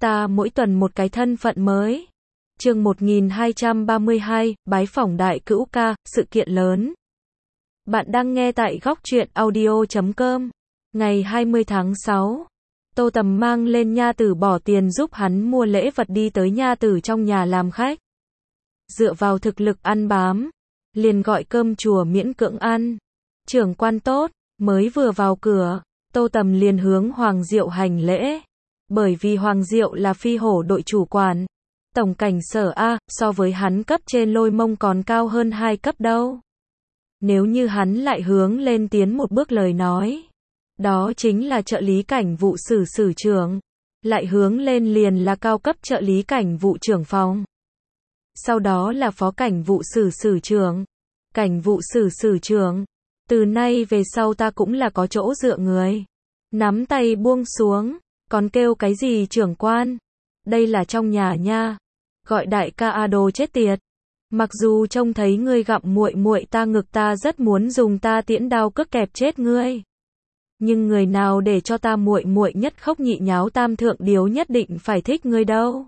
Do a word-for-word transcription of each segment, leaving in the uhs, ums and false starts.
ta mỗi tuần một cái thân phận mới. Chương một nghìn hai trăm ba mươi hai, bái phỏng đại cữu ca, sự kiện lớn. Bạn đang nghe tại góc truyện audio chấm com. Ngày hai mươi tháng sáu, Tô Tầm mang lên Nha Tử bỏ tiền giúp hắn mua lễ vật đi tới Nha Tử trong nhà làm khách. Dựa vào thực lực ăn bám, liền gọi cơm chùa miễn cưỡng ăn. Trưởng quan tốt, mới vừa vào cửa, Tô Tầm liền hướng Hoàng Diệu hành lễ. Bởi vì Hoàng Diệu là phi hổ đội chủ quản, tổng cảnh sở A, so với hắn cấp trên Lôi Mông còn cao hơn hai cấp đâu. Nếu như hắn lại hướng lên tiến một bước lời nói, đó chính là trợ lý cảnh vụ sử sử trưởng, lại hướng lên liền là cao cấp trợ lý cảnh vụ trưởng phòng. Sau đó là phó cảnh vụ sử sử trưởng, cảnh vụ sử sử trưởng. Từ nay về sau ta cũng là có chỗ dựa người. Nắm tay buông xuống, còn kêu cái gì trưởng quan? Đây là trong nhà nha. Gọi đại ca a đồ chết tiệt. Mặc dù trông thấy ngươi gặm muội muội ta ngực ta rất muốn dùng ta tiễn đao cước kẹp chết ngươi. Nhưng người nào để cho ta muội muội nhất khóc nhị nháo tam thượng điếu nhất định phải thích ngươi đâu.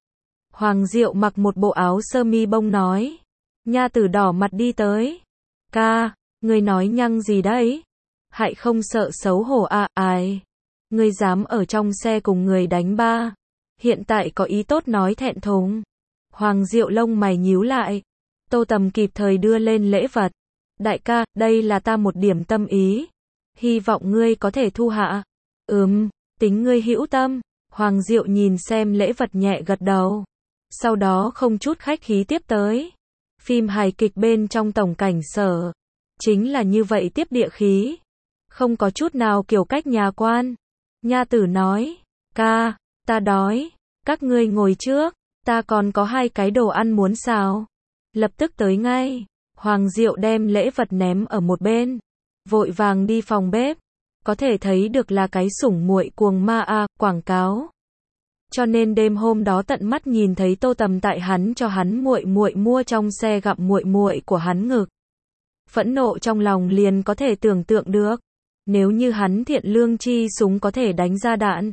Hoàng Diệu mặc một bộ áo sơ mi bông nói. Nha Tử đỏ mặt đi tới. Ca, ngươi nói nhăng gì đấy? Hại không sợ xấu hổ à, ai? Ngươi dám ở trong xe cùng người đánh ba. Hiện tại có ý tốt nói thẹn thùng. Hoàng Diệu lông mày nhíu lại. Tô Tầm kịp thời đưa lên lễ vật. Đại ca, đây là ta một điểm tâm ý. Hy vọng ngươi có thể thu hạ. Ừm, tính ngươi hữu tâm. Hoàng Diệu nhìn xem lễ vật nhẹ gật đầu. Sau đó không chút khách khí tiếp tới. Phim hài kịch bên trong tổng cảnh sở. Chính là như vậy tiếp địa khí. Không có chút nào kiểu cách nhà quan. Nha Tử nói. Ca, ta đói. Các ngươi ngồi trước. Ta còn có hai cái đồ ăn muốn xào. Lập tức tới ngay. Hoàng Diệu đem lễ vật ném ở một bên. Vội vàng đi phòng bếp. Có thể thấy được là cái sủng muội cuồng ma a, quảng cáo. Cho nên đêm hôm đó tận mắt nhìn thấy Tô Tầm tại hắn cho hắn muội muội mua trong xe gặm muội muội của hắn ngực. Phẫn nộ trong lòng liền có thể tưởng tượng được. Nếu như hắn thiện lương chi súng có thể đánh ra đạn,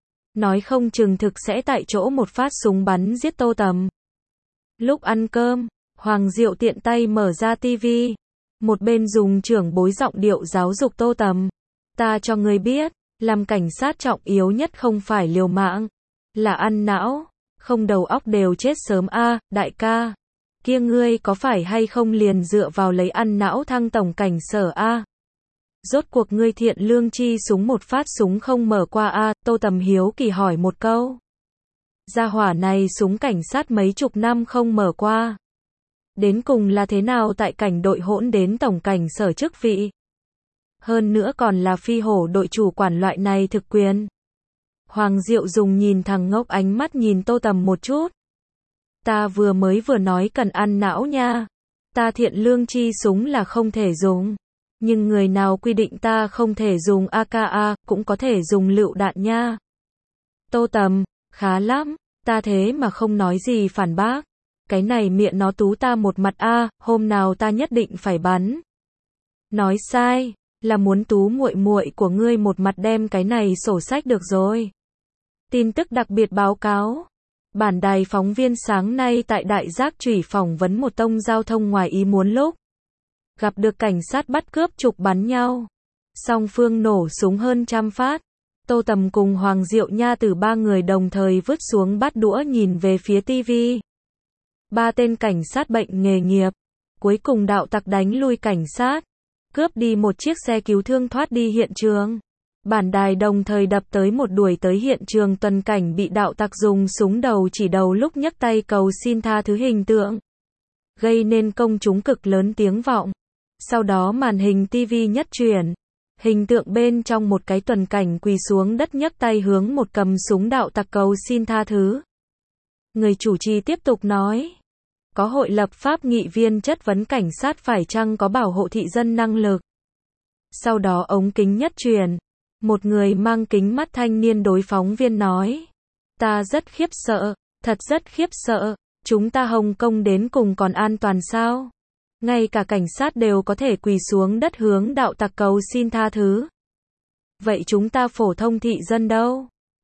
nói không chừng thực sẽ tại chỗ một phát súng bắn giết Tô Tầm. Lúc ăn cơm, Hoàng Diệu tiện tay mở ra tivi. Một bên dùng trưởng bối giọng điệu giáo dục Tô Tầm. Ta cho ngươi biết, làm cảnh sát trọng yếu nhất không phải liều mạng, là ăn não, không đầu óc đều chết sớm a, đại ca. Kia ngươi có phải hay không liền dựa vào lấy ăn não thăng tổng cảnh sở a? Rốt cuộc ngươi thiện lương chi súng một phát súng không mở qua a? Tô Tầm hiếu kỳ hỏi một câu. Gia hỏa này súng cảnh sát mấy chục năm không mở qua. Đến cùng là thế nào tại cảnh đội hỗn đến tổng cảnh sở chức vị? Hơn nữa còn là phi hổ đội chủ quản loại này thực quyền. Hoàng Diệu dùng nhìn thằng ngốc ánh mắt nhìn Tô Tầm một chút. Ta vừa mới vừa nói cần ăn não nha. Ta thiện lương chi súng là không thể dùng. Nhưng người nào quy định ta không thể dùng a ca a, cũng có thể dùng lựu đạn nha. Tô Tầm, khá lắm, ta thế mà không nói gì phản bác. Cái này miệng nó tú ta một mặt a, hôm nào ta nhất định phải bắn. Nói sai, là muốn tú muội muội của ngươi một mặt đem cái này sổ sách được rồi. Tin tức đặc biệt báo cáo. Bản đài phóng viên sáng nay tại Đại Giác Chủy phỏng vấn một tông giao thông ngoài ý muốn lúc gặp được cảnh sát bắt cướp trục bắn nhau. Song phương nổ súng hơn trăm phát. Tô Tầm cùng Hoàng Diệu Nha Tử ba người đồng thời vứt xuống bát đũa nhìn về phía tivi. Ba tên cảnh sát bệnh nghề nghiệp. Cuối cùng đạo tặc đánh lui cảnh sát. Cướp đi một chiếc xe cứu thương thoát đi hiện trường. Bản đài đồng thời đập tới một đuổi tới hiện trường tuần cảnh bị đạo tặc dùng súng đầu chỉ đầu lúc nhấc tay cầu xin tha thứ hình tượng. Gây nên công chúng cực lớn tiếng vọng. Sau đó màn hình tivi nhất chuyển. Hình tượng bên trong một cái tuần cảnh quỳ xuống đất nhấc tay hướng một cầm súng đạo tặc cầu xin tha thứ. Người chủ trì tiếp tục nói. Có hội lập pháp nghị viên chất vấn cảnh sát phải chăng có bảo hộ thị dân năng lực. Sau đó ống kính nhất truyền. Một người mang kính mắt thanh niên đối phóng viên nói. Ta rất khiếp sợ, thật rất khiếp sợ, chúng ta Hồng Kông đến cùng còn an toàn sao? Ngay cả cảnh sát đều có thể quỳ xuống đất hướng đạo tặc cầu xin tha thứ. Vậy chúng ta phổ thông thị dân đâu?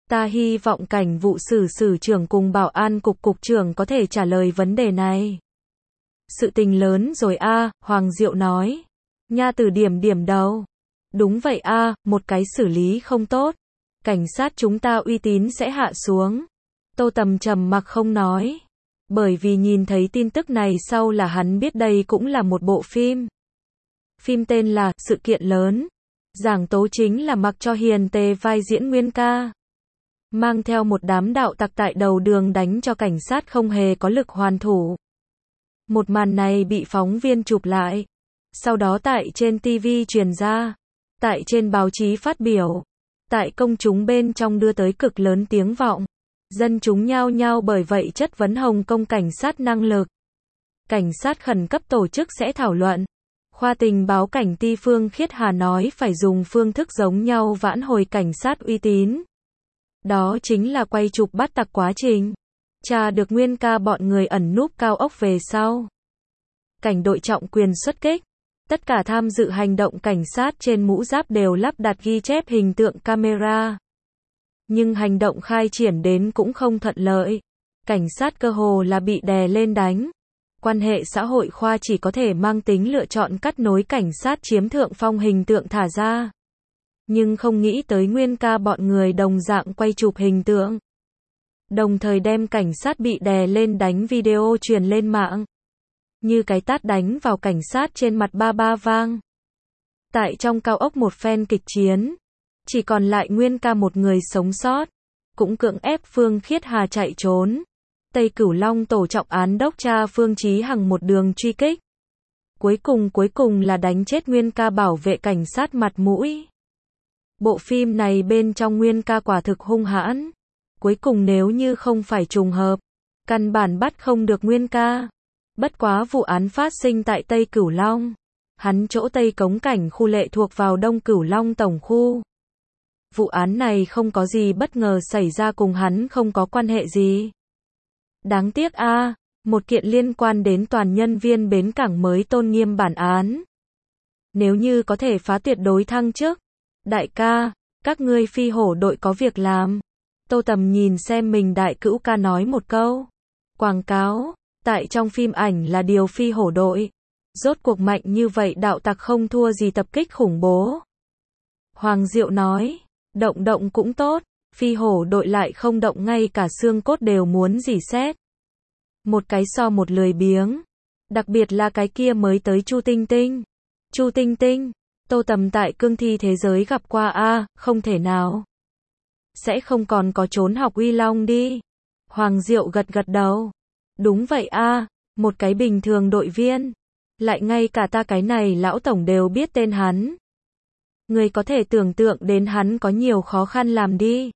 Ta hy vọng cảnh vụ sử sử trưởng cùng bảo an cục cục trưởng có thể trả lời vấn đề này. Sự tình lớn rồi a, Hoàng Diệu nói. Nha Tử điểm điểm đầu. Đúng vậy a, một cái xử lý không tốt, cảnh sát chúng ta uy tín sẽ hạ xuống. Tô Tầm trầm mặc không nói. Bởi vì nhìn thấy tin tức này sau là hắn biết đây cũng là một bộ phim. Phim tên là Sự kiện lớn. Giảng tố chính là mặc cho Hiền Tề vai diễn Nguyên ca. Mang theo một đám đạo tặc tại đầu đường đánh cho cảnh sát không hề có lực hoàn thủ. Một màn này bị phóng viên chụp lại. Sau đó tại trên ti vi truyền ra. Tại trên báo chí phát biểu. Tại công chúng bên trong đưa tới cực lớn tiếng vọng. Dân chúng nhao nhao bởi vậy chất vấn Hồng Kông cảnh sát năng lực. Cảnh sát khẩn cấp tổ chức sẽ thảo luận. Khoa tình báo cảnh ti Phương Khiết Hà nói phải dùng phương thức giống nhau vãn hồi cảnh sát uy tín. Đó chính là quay chụp bắt tặc quá trình. Tra được Nguyên ca bọn người ẩn núp cao ốc về sau. Cảnh đội trọng quyền xuất kích. Tất cả tham dự hành động cảnh sát trên mũ giáp đều lắp đặt ghi chép hình tượng camera. Nhưng hành động khai triển đến cũng không thuận lợi. Cảnh sát cơ hồ là bị đè lên đánh. Quan hệ xã hội khoa chỉ có thể mang tính lựa chọn cắt nối cảnh sát chiếm thượng phong hình tượng thả ra. Nhưng không nghĩ tới Nguyên ca bọn người đồng dạng quay chụp hình tượng. Đồng thời đem cảnh sát bị đè lên đánh video truyền lên mạng. Như cái tát đánh vào cảnh sát trên mặt ba ba vang. Tại trong cao ốc một phen kịch chiến. Chỉ còn lại Nguyên ca một người sống sót. Cũng cưỡng ép Phương Khiết Hà chạy trốn. Tây Cửu Long tổ trọng án đốc tra Phương Chí Hằng một đường truy kích. Cuối cùng cuối cùng là đánh chết Nguyên ca bảo vệ cảnh sát mặt mũi. Bộ phim này bên trong Nguyên ca quả thực hung hãn. Cuối cùng nếu như không phải trùng hợp, căn bản bắt không được Nguyên ca. Bất quá vụ án phát sinh tại Tây Cửu Long. Hắn chỗ Tây Cống Cảnh khu lệ thuộc vào Đông Cửu Long tổng khu. Vụ án này không có gì bất ngờ xảy ra cùng hắn không có quan hệ gì. Đáng tiếc a, à, một kiện liên quan đến toàn nhân viên bến cảng mới tôn nghiêm bản án. Nếu như có thể phá tuyệt đối thăng chức. Đại ca, các ngươi phi hổ đội có việc làm. Tô Tầm nhìn xem mình đại cữu ca nói một câu. Quảng cáo, tại trong phim ảnh là điều phi hổ đội. Rốt cuộc mạnh như vậy đạo tặc không thua gì tập kích khủng bố. Hoàng Diệu nói, động động cũng tốt, phi hổ đội lại không động ngay cả xương cốt đều muốn rỉ sét. Một cái so một lười biếng. Đặc biệt là cái kia mới tới Chu Tinh Tinh. Chu Tinh Tinh, Tô Tầm tại cương thi thế giới gặp qua a, à, không thể nào. Sẽ không còn có trốn học Uy Long đi. Hoàng Diệu gật gật đầu. Đúng vậy a, à, một cái bình thường đội viên. Lại ngay cả ta cái này lão tổng đều biết tên hắn. Người có thể tưởng tượng đến hắn có nhiều khó khăn làm đi.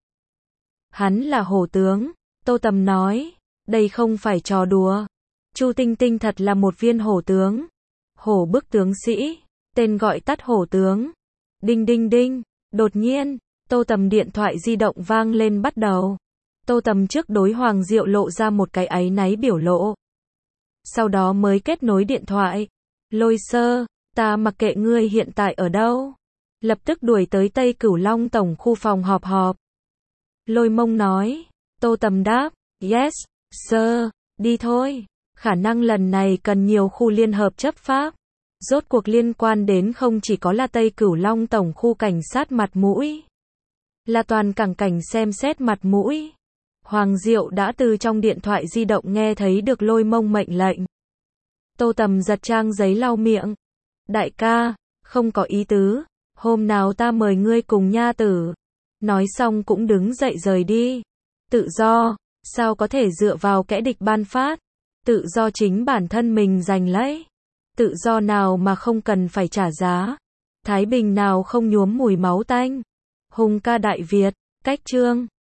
Hắn là hổ tướng, Tô Tầm nói. Đây không phải trò đùa. Chu Tinh Tinh thật là một viên hổ tướng. Hổ bức tướng sĩ. Tên gọi tắt hổ tướng. Đinh đinh đinh. Đột nhiên, Tô Tầm điện thoại di động vang lên bắt đầu. Tô Tầm trước đối Hoàng Diệu lộ ra một cái áy náy biểu lộ. Sau đó mới kết nối điện thoại. Lôi Sơ, ta mặc kệ ngươi hiện tại ở đâu. Lập tức đuổi tới Tây Cửu Long tổng khu phòng họp họp. Lôi Mông nói. Tô Tầm đáp. Yes, sir, đi thôi. Khả năng lần này cần nhiều khu liên hợp chấp pháp. Rốt cuộc liên quan đến không chỉ có là Tây Cửu Long tổng khu cảnh sát mặt mũi. Là toàn cảng cảnh xem xét mặt mũi. Hoàng Diệu đã từ trong điện thoại di động nghe thấy được Lôi Mông mệnh lệnh. Tô Tầm giật trang giấy lau miệng. Đại ca, không có ý tứ. Hôm nào ta mời ngươi cùng Nha Tử. Nói xong cũng đứng dậy rời đi. Tự do, sao có thể dựa vào kẻ địch ban phát. Tự do chính bản thân mình giành lấy. Tự do nào mà không cần phải trả giá. Thái bình nào không nhuốm mùi máu tanh. Hùng ca Đại Việt, cách chương.